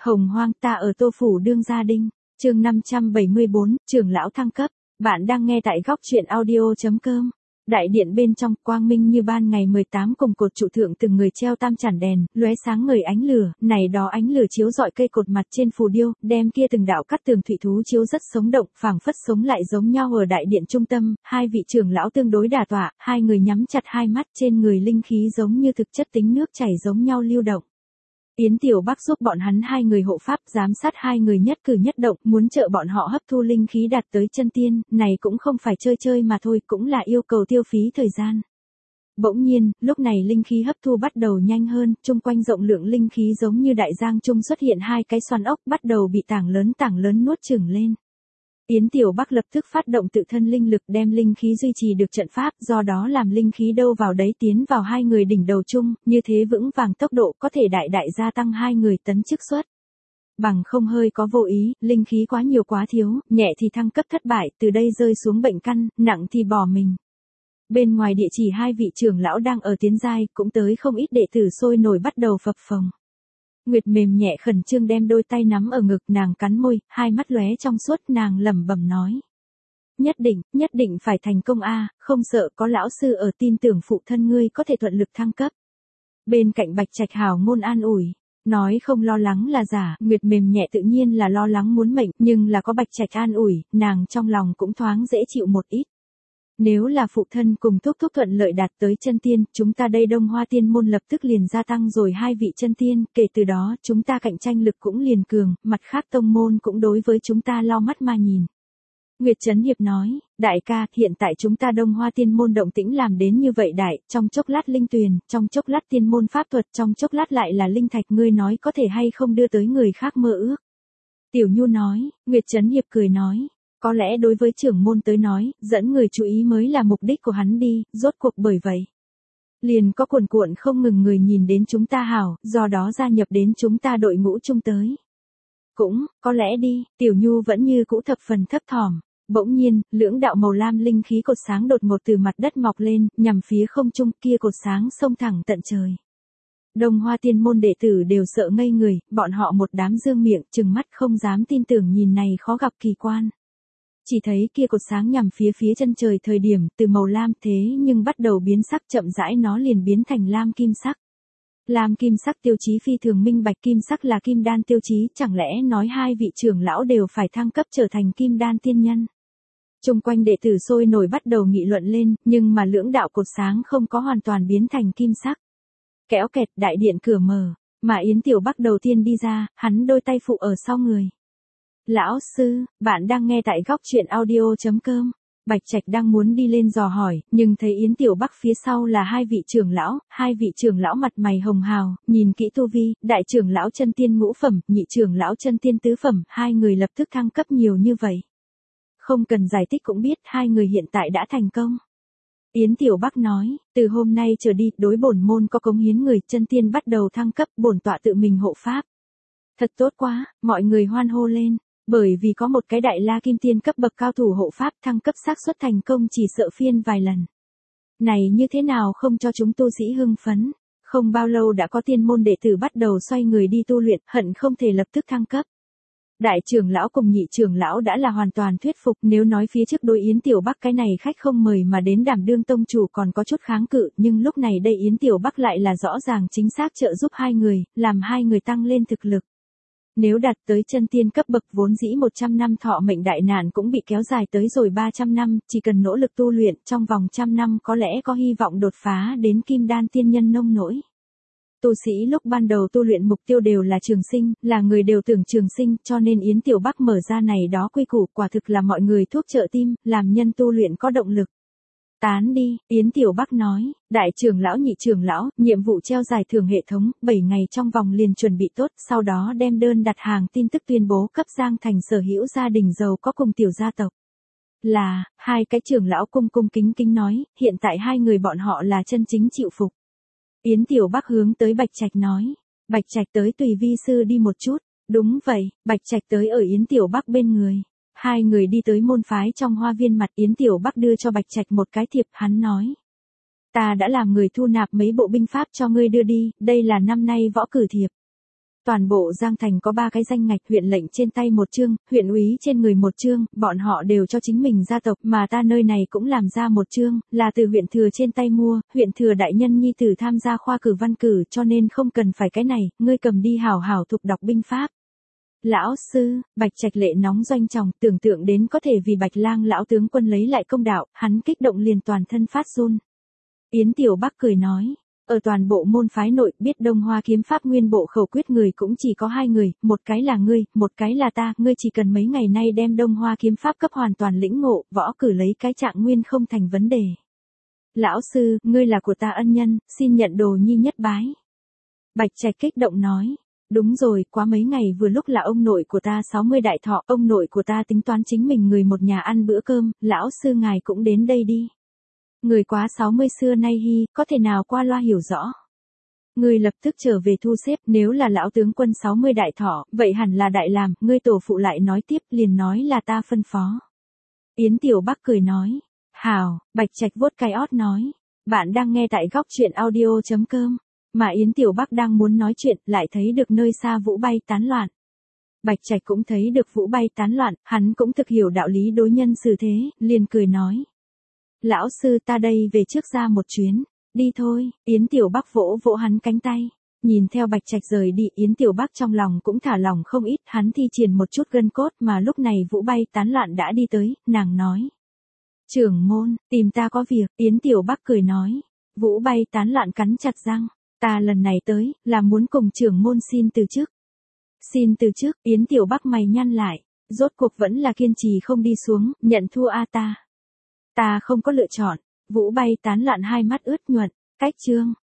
Hồng hoang ta ở Tô Phủ đương gia đinh, chương 574, trưởng lão thăng cấp. Bạn đang nghe tại góc truyện audio.com. Đại điện bên trong quang minh như ban ngày 18 cùng cột trụ thượng từng người treo tam chản đèn, lóe sáng ngời ánh lửa, này đó ánh lửa chiếu rọi cây cột mặt trên phù điêu, đem kia từng đạo cắt tường thủy thú chiếu rất sống động, phảng phất sống lại giống nhau ở đại điện trung tâm, hai vị trưởng lão tương đối đả tọa, hai người nhắm chặt hai mắt, trên người linh khí giống như thực chất tính nước chảy giống nhau lưu động. Yến Tiểu Bắc giúp bọn hắn hai người hộ pháp, giám sát hai người nhất cử nhất động, muốn trợ bọn họ hấp thu linh khí đạt tới chân tiên, này cũng không phải chơi chơi mà thôi, cũng là yêu cầu tiêu phí thời gian. Bỗng nhiên, lúc này linh khí hấp thu bắt đầu nhanh hơn, chung quanh rộng lượng linh khí giống như đại giang trung xuất hiện hai cái xoắn ốc, bắt đầu bị tảng lớn nuốt chửng lên. Yến Tiểu Bắc lập tức phát động tự thân linh lực đem linh khí duy trì được trận pháp, do đó làm linh khí đâu vào đấy tiến vào hai người đỉnh đầu chung, như thế vững vàng tốc độ có thể đại gia tăng hai người tấn chức suất. Bằng không hơi có vô ý, linh khí quá nhiều quá thiếu, nhẹ thì thăng cấp thất bại, từ đây rơi xuống bệnh căn, nặng thì bỏ mình. Bên ngoài địa chỉ hai vị trưởng lão đang ở tiến giai, cũng tới không ít đệ tử sôi nổi bắt đầu phập phồng. Nguyệt mềm nhẹ khẩn trương đem đôi tay nắm ở ngực, nàng cắn môi, hai mắt lóe trong suốt, nàng lẩm bẩm nói. Nhất định phải thành công a, không sợ có lão sư ở, tin tưởng phụ thân ngươi có thể thuận lực thăng cấp. Bên cạnh Bạch Trạch hào ngôn an ủi, nói không lo lắng là giả, Nguyệt mềm nhẹ tự nhiên là lo lắng muốn mệnh, nhưng là có Bạch Trạch an ủi, nàng trong lòng cũng thoáng dễ chịu một ít. Nếu là phụ thân cùng thúc thuận lợi đạt tới chân tiên, chúng ta đây Đông Hoa Tiên môn lập tức liền gia tăng rồi hai vị chân tiên, kể từ đó chúng ta cạnh tranh lực cũng liền cường, mặt khác tông môn cũng đối với chúng ta lau mắt mà nhìn. Nguyệt Chấn Hiệp nói, đại ca, hiện tại chúng ta Đông Hoa Tiên môn động tĩnh làm đến như vậy đại, trong chốc lát linh tuyền, trong chốc lát tiên môn pháp thuật, trong chốc lát lại là linh thạch, ngươi nói có thể hay không đưa tới người khác mơ ước. Tiểu Nhu nói, Nguyệt Chấn Hiệp cười nói. Có lẽ đối với trưởng môn tới nói, dẫn người chú ý mới là mục đích của hắn đi, rốt cuộc bởi vậy. Liền có cuồn cuộn không ngừng người nhìn đến chúng ta hảo, do đó gia nhập đến chúng ta đội ngũ chung tới. Cũng, có lẽ đi, Tiểu Nhu vẫn như cũ thập phần thấp thỏm. Bỗng nhiên, lưỡng đạo màu lam linh khí cột sáng đột ngột từ mặt đất mọc lên, nhằm phía không trung, kia cột sáng xông thẳng tận trời. Đông Hoa Tiên môn đệ tử đều sợ ngây người, bọn họ một đám dương miệng, trừng mắt không dám tin tưởng nhìn này khó gặp kỳ quan. Chỉ thấy kia cột sáng nhằm phía chân trời thời điểm từ màu lam thế nhưng bắt đầu biến sắc, chậm rãi nó liền biến thành lam kim sắc. Lam kim sắc tiêu chí phi thường minh bạch, kim sắc là kim đan tiêu chí, chẳng lẽ nói hai vị trưởng lão đều phải thăng cấp trở thành kim đan tiên nhân. Chung quanh đệ tử sôi nổi bắt đầu nghị luận lên, nhưng mà lưỡng đạo cột sáng không có hoàn toàn biến thành kim sắc. Kéo kẹt, đại điện cửa mở, mà Yến Tiểu Bắc đầu tiên đi ra, hắn đôi tay phụ ở sau người. Lão sư, bạn đang nghe tại góc truyện audio.com. Bạch Trạch đang muốn đi lên dò hỏi, nhưng thấy Yến Tiểu Bắc phía sau là hai vị trưởng lão mặt mày hồng hào, nhìn kỹ tu vi, đại trưởng lão chân tiên ngũ phẩm, nhị trưởng lão chân tiên tứ phẩm, hai người lập tức thăng cấp nhiều như vậy. Không cần giải thích cũng biết hai người hiện tại đã thành công. Yến Tiểu Bắc nói, từ hôm nay trở đi, đối bổn môn có cống hiến người chân tiên bắt đầu thăng cấp, bổn tọa tự mình hộ pháp. Thật tốt quá, mọi người hoan hô lên. Bởi vì có một cái đại la kim tiên cấp bậc cao thủ hộ pháp, thăng cấp xác suất thành công chỉ sợ phiên vài lần. Này như thế nào không cho chúng tu sĩ hưng phấn? Không bao lâu đã có tiên môn đệ tử bắt đầu xoay người đi tu luyện, hận không thể lập tức thăng cấp. Đại trưởng lão cùng nhị trưởng lão đã là hoàn toàn thuyết phục, nếu nói phía trước đối Yến Tiểu Bắc cái này khách không mời mà đến đảm đương tông chủ còn có chút kháng cự, nhưng lúc này đây Yến Tiểu Bắc lại là rõ ràng chính xác trợ giúp hai người, làm hai người tăng lên thực lực. Nếu đạt tới chân tiên cấp bậc vốn dĩ 100 năm thọ mệnh đại nạn cũng bị kéo dài tới rồi 300 năm, chỉ cần nỗ lực tu luyện trong vòng 100 năm có lẽ có hy vọng đột phá đến kim đan tiên nhân nông nỗi. Tu sĩ lúc ban đầu tu luyện mục tiêu đều là trường sinh, là người đều tưởng trường sinh, cho nên Yến Tiểu Bắc mở ra này đó quy củ, quả thực là mọi người thuốc trợ tim, làm nhân tu luyện có động lực. Tán đi, Yến Tiểu Bắc nói, đại trưởng lão nhị trưởng lão, nhiệm vụ treo giải thưởng hệ thống, 7 ngày trong vòng liền chuẩn bị tốt, sau đó đem đơn đặt hàng tin tức tuyên bố cấp Giang Thành sở hữu gia đình giàu có cùng tiểu gia tộc. Là, hai cái trưởng lão cung kính nói, hiện tại hai người bọn họ là chân chính chịu phục. Yến Tiểu Bắc hướng tới Bạch Trạch nói, Bạch Trạch tới tùy vi sư đi một chút, đúng vậy, Bạch Trạch tới ở Yến Tiểu Bắc bên người. Hai người đi tới môn phái trong hoa viên mặt, Yến Tiểu Bắc đưa cho Bạch Trạch một cái thiệp, hắn nói. Ta đã làm người thu nạp mấy bộ binh pháp cho ngươi đưa đi, đây là năm nay võ cử thiệp. Toàn bộ Giang Thành có 3 cái danh ngạch, huyện lệnh trên tay 1 chương, huyện úy trên người 1 chương, bọn họ đều cho chính mình gia tộc, mà ta nơi này cũng làm ra 1 chương, là từ huyện thừa trên tay mua, huyện thừa đại nhân nhi tử tham gia khoa cử văn cử, cho nên không cần phải cái này, ngươi cầm đi hảo hảo thục đọc binh pháp. Lão sư, Bạch Trạch lệ nóng doanh tròng, tưởng tượng đến có thể vì Bạch Lang lão tướng quân lấy lại công đạo, hắn kích động liền toàn thân phát run. Yến Tiểu Bắc cười nói, ở toàn bộ môn phái nội, biết Đông Hoa kiếm pháp nguyên bộ khẩu quyết người cũng chỉ có 2 người, một cái là ngươi, một cái là ta, ngươi chỉ cần mấy ngày nay đem Đông Hoa kiếm pháp cấp hoàn toàn lĩnh ngộ, võ cử lấy cái trạng nguyên không thành vấn đề. Lão sư, ngươi là của ta ân nhân, xin nhận đồ nhi nhất bái. Bạch Trạch kích động nói. Đúng rồi, quá mấy ngày vừa lúc là ông nội của ta 60 đại thọ, ông nội của ta tính toán chính mình người một nhà ăn bữa cơm, lão sư ngài cũng đến đây đi. Người quá 60 xưa nay hy, có thể nào qua loa hiểu rõ. Ngươi lập tức trở về thu xếp, nếu là lão tướng quân 60 đại thọ, vậy hẳn là đại làm, ngươi tổ phụ lại nói tiếp, liền nói là ta phân phó. Yến Tiểu Bắc cười nói, hào, Bạch Trạch vuốt cái ót nói, bạn đang nghe tại góc truyện audio.com. Mà Yến Tiểu Bắc đang muốn nói chuyện, lại thấy được nơi xa vũ bay tán loạn. Bạch Trạch cũng thấy được vũ bay tán loạn, hắn cũng thực hiểu đạo lý đối nhân xử thế, liền cười nói. Lão sư ta đây về trước ra một chuyến, đi thôi, Yến Tiểu Bắc vỗ vỗ hắn cánh tay. Nhìn theo Bạch Trạch rời đi, Yến Tiểu Bắc trong lòng cũng thả lòng không ít, hắn thi triển một chút gân cốt mà lúc này vũ bay tán loạn đã đi tới, nàng nói. Trưởng môn, tìm ta có việc, Yến Tiểu Bắc cười nói. Vũ bay tán loạn cắn chặt răng. Ta lần này tới, là muốn cùng trưởng môn xin từ chức. Xin từ chức, Yến Tiểu Bắc mày nhăn lại, rốt cuộc vẫn là kiên trì không đi xuống, nhận thua a ta. Ta không có lựa chọn, vũ bay tán loạn hai mắt ướt nhuận, cách chương.